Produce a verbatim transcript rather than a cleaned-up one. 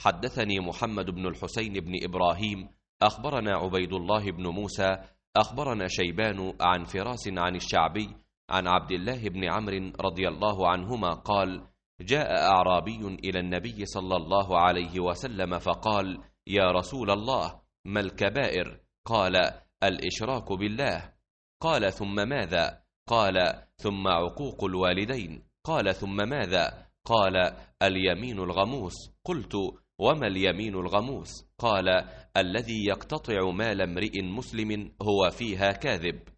حدثني محمد بن الحسين بن إبراهيم أخبرنا عبيد الله بن موسى أخبرنا شيبان عن فراس عن الشعبي عن عبد الله بن عمرو رضي الله عنهما قال: جاء أعرابي إلى النبي صلى الله عليه وسلم فقال: يا رسول الله، ما الكبائر؟ قال: الإشراك بالله. قال: ثم ماذا؟ قال: ثم عقوق الوالدين. قال: ثم ماذا؟ قال: اليمين الغموس. قلت: وما اليمين الغموس؟ قال: الذي يقتطع مال امرئ مسلم هو فيها كاذب.